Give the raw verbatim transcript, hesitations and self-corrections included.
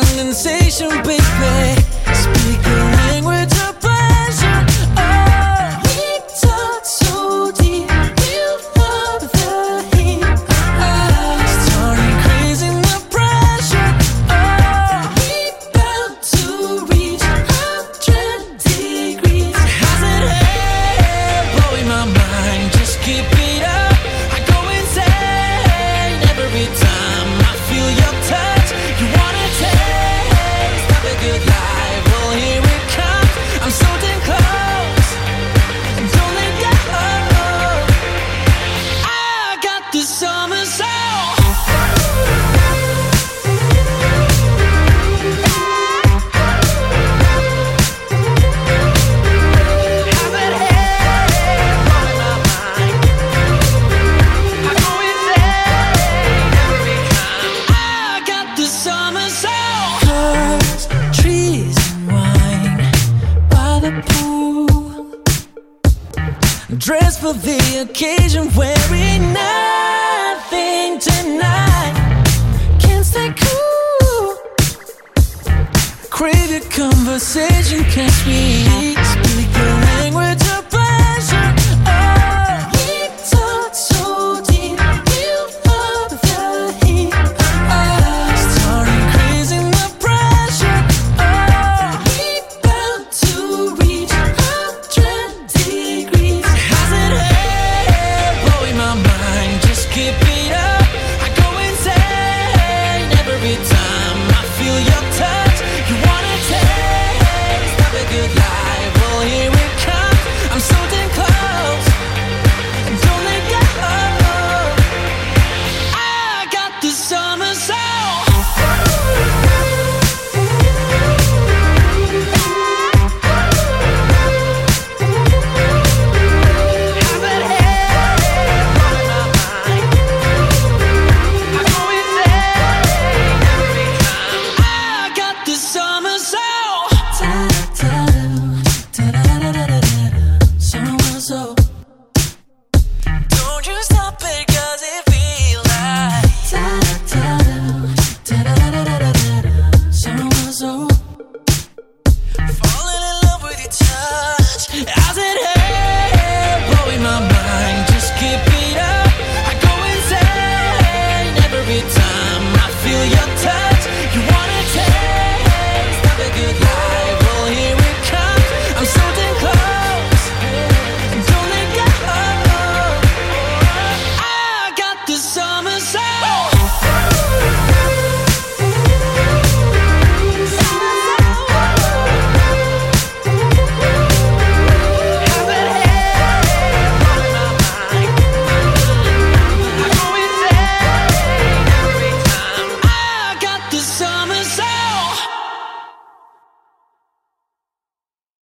condensation, baby. Speak the language of pleasure. Oh, we touch so deep, we'll love the heat. Oh, starting crazy in the pressure. Oh, we bound to reach hundred degrees. How's it here? Blowing my mind, just keep it up. I go insane every time I feel your touch. You wanna taste of a good life? Well, here it comes. I'm so damn close. Don't let go. I got the summer soul. How's it here? Blowing my mind. I go insane every time. I got the summer soul. Cars, trees, and wine by the pool. Dressed for the occasion, wearing nothing tonight. Can't stay cool. Crave your conversation, can't speak. Speak the language of pleasure. Oh, we touch so deep, we'll love the heat. Oh, starting crazy in the pressure. Oh, we bound to reach hundred degrees. How's it here? Blowing my mind, just keep it up. I go insane every time I feel your